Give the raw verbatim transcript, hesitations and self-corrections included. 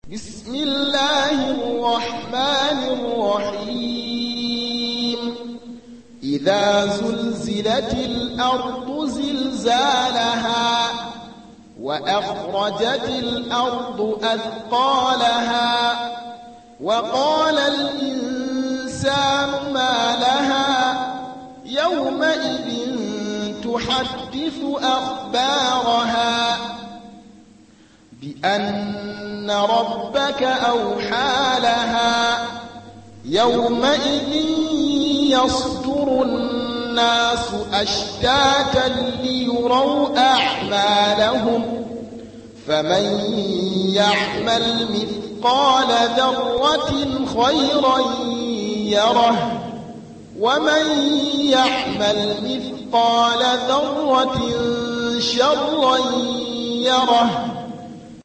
بسم الله الرحمن الرحيم إذا زلزلت الأرض زلزالها وأخرجت الأرض أثقالها وقال الإنسان ما لها يومئذ تحدث أخبارها بأن ربك أوحى لها يومئذ يصدر الناس أشتاتا ليروا أعمالهم فمن يعمل مثقال ذرة خيرا يره ومن يعمل مثقال ذرة شرا يره